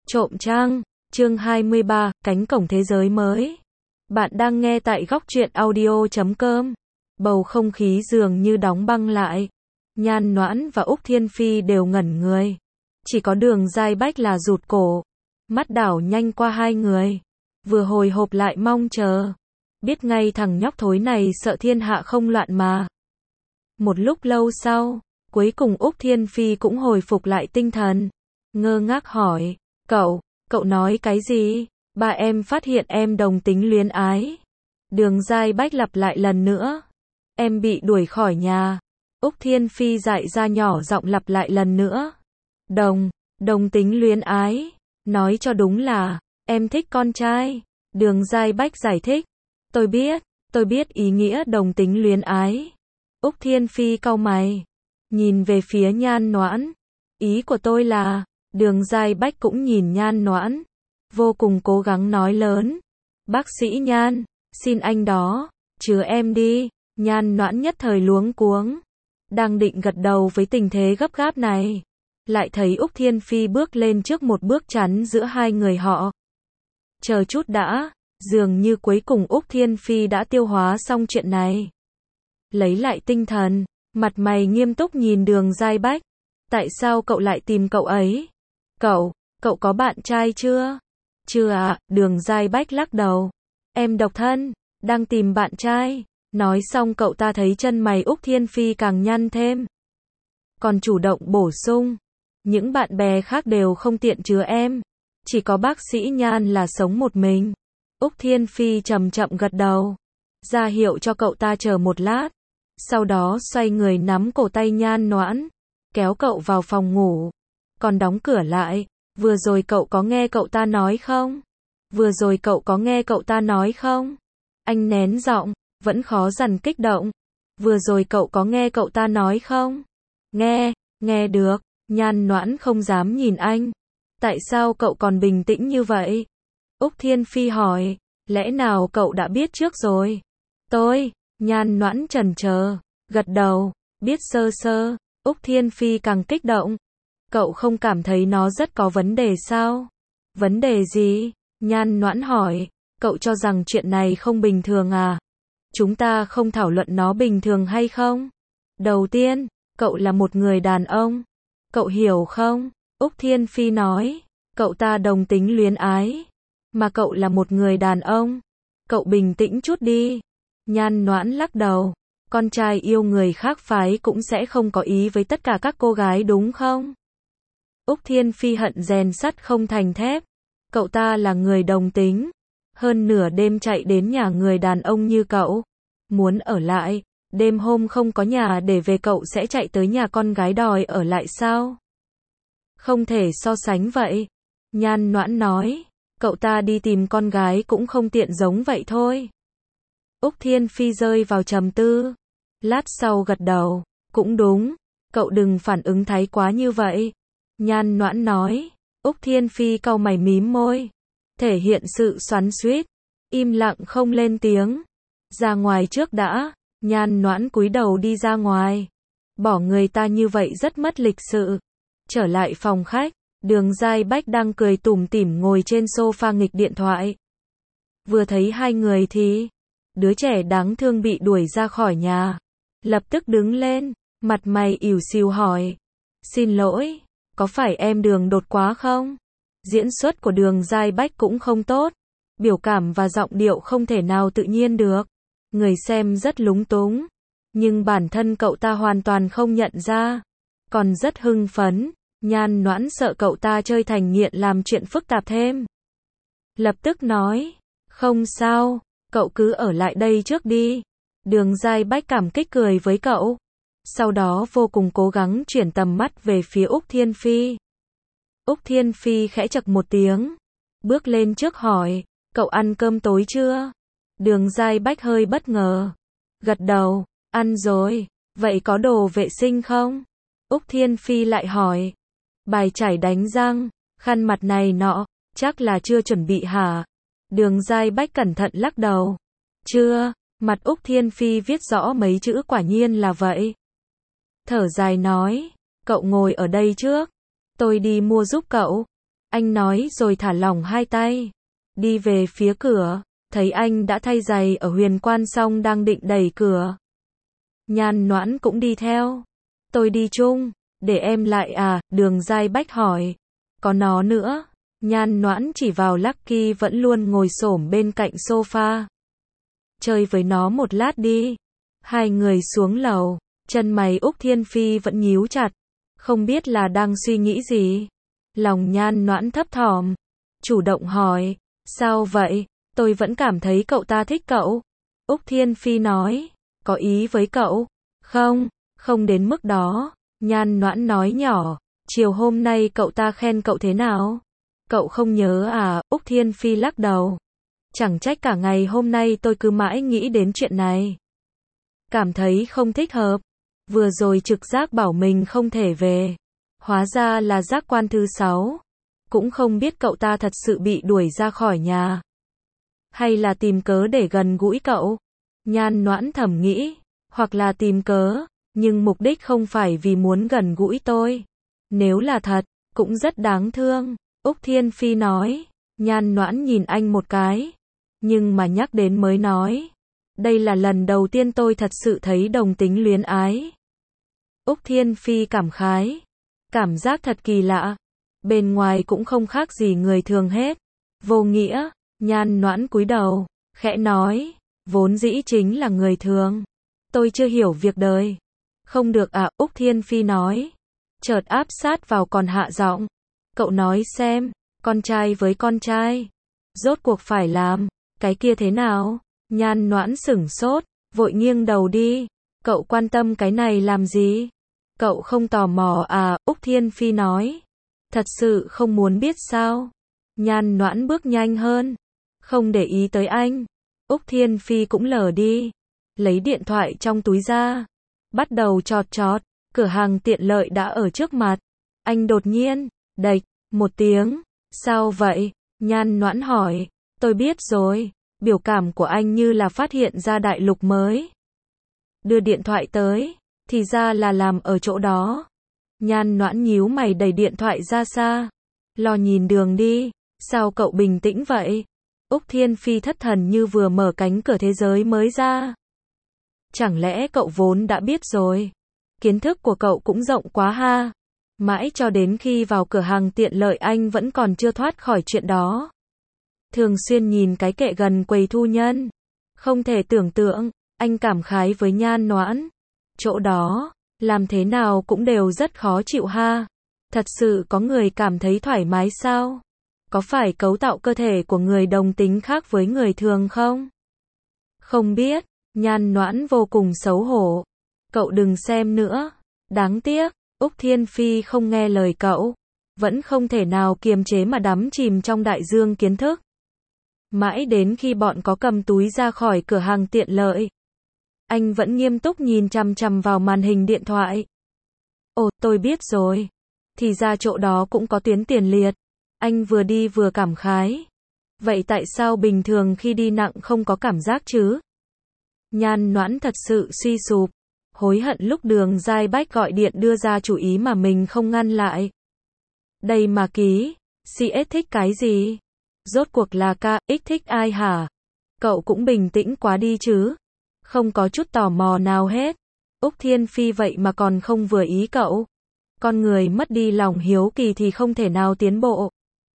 Trộm Trang, chương 23, cánh cổng thế giới mới. Bạn đang nghe tại góc truyện audio.com. Bầu không khí dường như đóng băng lại. Nhan Noãn và Úc Thiên Phi đều ngẩn người. Chỉ có Đường Giai Bách là rụt cổ. Mắt đảo nhanh qua hai người. Vừa hồi hộp lại mong chờ. Biết ngay thằng nhóc thối này sợ thiên hạ không loạn mà. Một lúc lâu sau, cuối cùng Úc Thiên Phi cũng hồi phục lại tinh thần. Ngơ ngác hỏi, cậu nói cái gì? Ba em phát hiện em đồng tính luyến ái. Đường Giai Bách lặp lại lần nữa. Em bị đuổi khỏi nhà. Úc Thiên Phi dại ra nhỏ giọng lặp lại lần nữa. Đồng tính luyến ái. Nói cho đúng là, em thích con trai. Đường Giai Bách giải thích. Tôi biết ý nghĩa đồng tính luyến ái. Úc Thiên Phi cau mày. Nhìn về phía Nhan Noãn. Ý của tôi là, Đường Giai Bách cũng nhìn Nhan Noãn. Vô cùng cố gắng nói lớn. Bác sĩ Nhan, xin anh đó, chứa em đi. Nhan Noãn nhất thời luống cuống. Đang định gật đầu với tình thế gấp gáp này. Lại thấy Úc Thiên Phi bước lên trước một bước chắn giữa hai người họ. Chờ chút đã, dường như cuối cùng Úc Thiên Phi đã tiêu hóa xong chuyện này. Lấy lại tinh thần, mặt mày nghiêm túc nhìn Đường Giai Bách. Tại sao cậu lại tìm cậu ấy? Cậu có bạn trai chưa? Chưa ạ, Đường Giai Bách lắc đầu. Em độc thân, đang tìm bạn trai. Nói xong cậu ta thấy chân mày Úc Thiên Phi càng nhăn thêm. Còn chủ động bổ sung. Những bạn bè khác đều không tiện chứa em. Chỉ có bác sĩ Nhan là sống một mình. Úc Thiên Phi chậm chậm gật đầu. Ra hiệu cho cậu ta chờ một lát. Sau đó xoay người nắm cổ tay Nhan Noãn. Kéo cậu vào phòng ngủ. Còn đóng cửa lại. Vừa rồi cậu có nghe cậu ta nói không? Anh nén giọng, vẫn khó dằn kích động. Vừa rồi cậu có nghe cậu ta nói không? Nghe được. Nhan Noãn không dám nhìn anh. Tại sao cậu còn bình tĩnh như vậy? Úc Thiên Phi hỏi, lẽ nào cậu đã biết trước rồi? Nhan Noãn chần chờ, gật đầu, biết sơ sơ. Úc Thiên Phi càng kích động. Cậu không cảm thấy nó rất có vấn đề sao? Vấn đề gì? Nhan Noãn hỏi, cậu cho rằng chuyện này không bình thường à? Chúng ta không thảo luận nó bình thường hay không? Đầu tiên, cậu là một người đàn ông. Cậu hiểu không? Úc Thiên Phi nói, cậu ta đồng tính luyến ái. Mà cậu là một người đàn ông. Cậu bình tĩnh chút đi. Nhan Noãn lắc đầu. Con trai yêu người khác phái cũng sẽ không có ý với tất cả các cô gái đúng không? Úc Thiên Phi hận rèn sắt không thành thép. Cậu ta là người đồng tính. Hơn nửa đêm chạy đến nhà người đàn ông như cậu. Muốn ở lại. Đêm hôm không có nhà để về cậu sẽ chạy tới nhà con gái đòi ở lại sao? Không thể so sánh vậy. Nhan Noãn nói. Cậu ta đi tìm con gái cũng không tiện giống vậy thôi. Úc Thiên Phi rơi vào trầm tư. Lát sau gật đầu. Cũng đúng. Cậu đừng phản ứng thái quá như vậy. Nhan Noãn nói. Úc Thiên Phi cau mày mím môi. Thể hiện sự xoắn xuýt. Im lặng không lên tiếng. Ra ngoài trước đã. Nhan Noãn cúi đầu đi ra ngoài. Bỏ người ta như vậy rất mất lịch sự. Trở lại phòng khách. Đường Giai Bách đang cười tủm tỉm ngồi trên sofa nghịch điện thoại. Vừa thấy hai người thì đứa trẻ đáng thương bị đuổi ra khỏi nhà. Lập tức đứng lên, mặt mày ỉu xìu hỏi. Xin lỗi, có phải em Đường đột quá không? Diễn xuất của Đường Giai Bách cũng không tốt. Biểu cảm và giọng điệu không thể nào tự nhiên được. Người xem rất lúng túng. Nhưng bản thân cậu ta hoàn toàn không nhận ra. Còn rất hưng phấn. Nhan Noãn sợ cậu ta chơi thành nghiện làm chuyện phức tạp thêm. Lập tức nói. Không sao, cậu cứ ở lại đây trước đi. Đường Giai Bách cảm kích cười với cậu. Sau đó vô cùng cố gắng chuyển tầm mắt về phía Úc Thiên Phi. Úc Thiên Phi khẽ chậc một tiếng. Bước lên trước hỏi. Cậu ăn cơm tối chưa? Đường Giai Bách hơi bất ngờ. Gật đầu. Ăn rồi. Vậy có đồ vệ sinh không? Úc Thiên Phi lại hỏi. Bài chải đánh răng, khăn mặt này nọ, chắc là chưa chuẩn bị hả? Đường Giai Bách cẩn thận lắc đầu. Chưa, mặt Úc Thiên Phi viết rõ mấy chữ quả nhiên là vậy. Thở dài nói, cậu ngồi ở đây trước, tôi đi mua giúp cậu. Anh nói rồi thả lỏng hai tay. Đi về phía cửa, thấy anh đã thay giày ở huyền quan xong đang định đẩy cửa. Nhan Noãn cũng đi theo. Tôi đi chung, để em lại à, Đường Giai Bách hỏi. Có nó nữa. Nhan Noãn chỉ vào Lucky vẫn luôn ngồi xổm bên cạnh sofa. Chơi với nó một lát đi. Hai người xuống lầu, chân mày Úc Thiên Phi vẫn nhíu chặt, không biết là đang suy nghĩ gì. Lòng Nhan Noãn thấp thỏm, chủ động hỏi, sao vậy? Tôi vẫn cảm thấy cậu ta thích cậu. Úc Thiên Phi nói, có ý với cậu? Không, không đến mức đó. Nhan Noãn nói nhỏ, chiều hôm nay cậu ta khen cậu thế nào? Cậu không nhớ à? Úc Thiên Phi lắc đầu. Chẳng trách cả ngày hôm nay tôi cứ mãi nghĩ đến chuyện này. Cảm thấy không thích hợp. Vừa rồi trực giác bảo mình không thể về. Hóa ra là giác quan thứ 6. Cũng không biết cậu ta thật sự bị đuổi ra khỏi nhà. Hay là tìm cớ để gần gũi cậu. Nhan Noãn thầm nghĩ. Hoặc là tìm cớ, nhưng mục đích không phải vì muốn gần gũi tôi. Nếu là thật, cũng rất đáng thương. Úc Thiên Phi nói. Nhan Noãn nhìn anh một cái. Nhưng mà nhắc đến mới nói. Đây là lần đầu tiên tôi thật sự thấy đồng tính luyến ái. Úc Thiên Phi cảm khái. Cảm giác thật kỳ lạ. Bên ngoài cũng không khác gì người thường hết. Vô nghĩa. Nhan Noãn cúi đầu, khẽ nói. Vốn dĩ chính là người thường. Tôi chưa hiểu việc đời. Không được à? Úc Thiên Phi nói. Chợt áp sát vào còn hạ giọng. Cậu nói xem, con trai với con trai. Rốt cuộc phải làm cái kia thế nào? Nhan Noãn sửng sốt, vội nghiêng đầu đi. Cậu quan tâm cái này làm gì? Cậu không tò mò à? Úc Thiên Phi nói. Thật sự không muốn biết sao? Nhan Noãn bước nhanh hơn. Không để ý tới anh. Úc Thiên Phi cũng lờ đi. Lấy điện thoại trong túi ra. Bắt đầu chọt chọt. Cửa hàng tiện lợi đã ở trước mặt. Anh đột nhiên, đạch, một tiếng. Sao vậy? Nhan Noãn hỏi. Tôi biết rồi. Biểu cảm của anh như là phát hiện ra đại lục mới. Đưa điện thoại tới. Thì ra là làm ở chỗ đó. Nhan Noãn nhíu mày đẩy điện thoại ra xa. Lo nhìn đường đi. Sao cậu bình tĩnh vậy? Úc Thiên Phi thất thần như vừa mở cánh cửa thế giới mới ra. Chẳng lẽ cậu vốn đã biết rồi? Kiến thức của cậu cũng rộng quá ha. Mãi cho đến khi vào cửa hàng tiện lợi anh vẫn còn chưa thoát khỏi chuyện đó. Thường xuyên nhìn cái kệ gần quầy thu nhân. Không thể tưởng tượng, anh cảm khái với Nhan Noãn. Chỗ đó, làm thế nào cũng đều rất khó chịu ha. Thật sự có người cảm thấy thoải mái sao? Có phải cấu tạo cơ thể của người đồng tính khác với người thường không? Không biết, Nhan Noãn vô cùng xấu hổ. Cậu đừng xem nữa. Đáng tiếc, Úc Thiên Phi không nghe lời cậu. Vẫn không thể nào kiềm chế mà đắm chìm trong đại dương kiến thức. Mãi đến khi bọn có cầm túi ra khỏi cửa hàng tiện lợi. Anh vẫn nghiêm túc nhìn chằm chằm vào màn hình điện thoại. Ồ, tôi biết rồi. Thì ra chỗ đó cũng có tuyến tiền liệt. Anh vừa đi vừa cảm khái. Vậy tại sao bình thường khi đi nặng không có cảm giác chứ? Nhan Noãn thật sự suy sụp. Hối hận lúc Đường Giai Bách gọi điện đưa ra chủ ý mà mình không ngăn lại. Đây mà ký, CS thích cái gì? Rốt cuộc là KX thích ai hả? Cậu cũng bình tĩnh quá đi chứ. Không có chút tò mò nào hết. Úc Thiên Phi vậy mà còn không vừa ý cậu. Con người mất đi lòng hiếu kỳ thì không thể nào tiến bộ.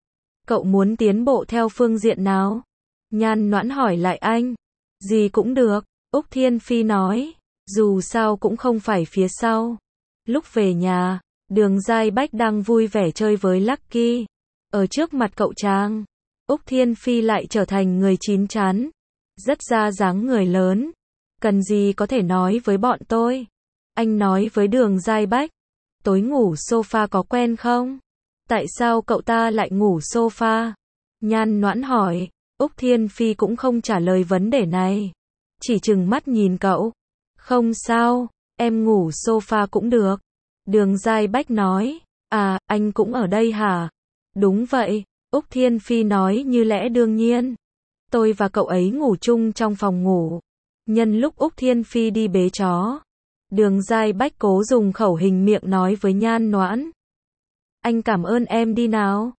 Cậu muốn tiến bộ theo phương diện nào? Nhan Noãn hỏi lại anh. Gì cũng được, Úc Thiên Phi nói. Dù sao cũng không phải phía sau. Lúc về nhà, Đường Giai Bách đang vui vẻ chơi với Lucky. Ở trước mặt cậu Trang, Úc Thiên Phi lại trở thành người chín chắn. Rất ra dáng người lớn. Cần gì có thể nói với bọn tôi? Anh nói với Đường Giai Bách. Tối ngủ sofa có quen không? Tại sao cậu ta lại ngủ sofa? Nhan Noãn hỏi. Úc Thiên Phi cũng không trả lời vấn đề này. Chỉ trừng mắt nhìn cậu. Không sao, em ngủ sofa cũng được. Đường Giai Bách nói. À, anh cũng ở đây hả? Đúng vậy, Úc Thiên Phi nói như lẽ đương nhiên. Tôi và cậu ấy ngủ chung trong phòng ngủ. Nhân lúc Úc Thiên Phi đi bế chó, Đường Giai Bách cố dùng khẩu hình miệng nói với Nhan Noãn. Anh cảm ơn em đi nào.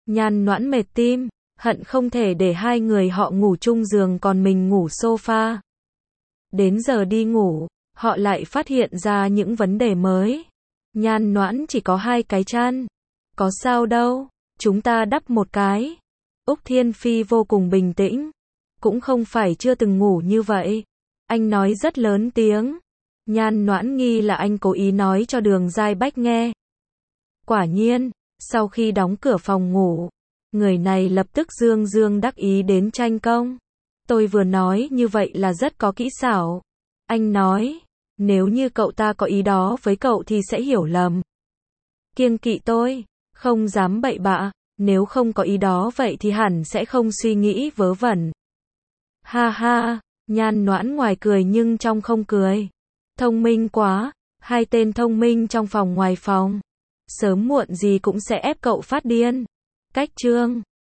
Nhan Noãn mệt tim, hận không thể để hai người họ ngủ chung giường còn mình ngủ sofa. Đến giờ đi ngủ, họ lại phát hiện ra những vấn đề mới. Nhan Noãn chỉ có 2 cái chăn. Có sao đâu, chúng ta đắp một cái. Úc Thiên Phi vô cùng bình tĩnh. Cũng không phải chưa từng ngủ như vậy. Anh nói rất lớn tiếng. Nhan Noãn nghi là anh cố ý nói cho Đường Giai Bách nghe. Quả nhiên, sau khi đóng cửa phòng ngủ, người này lập tức dương dương đắc ý đến tranh công. Tôi vừa nói như vậy là rất có kỹ xảo. Anh nói, nếu như cậu ta có ý đó với cậu thì sẽ hiểu lầm. Kiêng kỵ tôi, không dám bậy bạ, nếu không có ý đó vậy thì hẳn sẽ không suy nghĩ vớ vẩn. Ha ha, Nhan Noãn ngoài cười nhưng trong không cười. Thông minh quá, 2 tên thông minh trong phòng ngoài phòng. Sớm muộn gì cũng sẽ ép cậu phát điên. Cách chương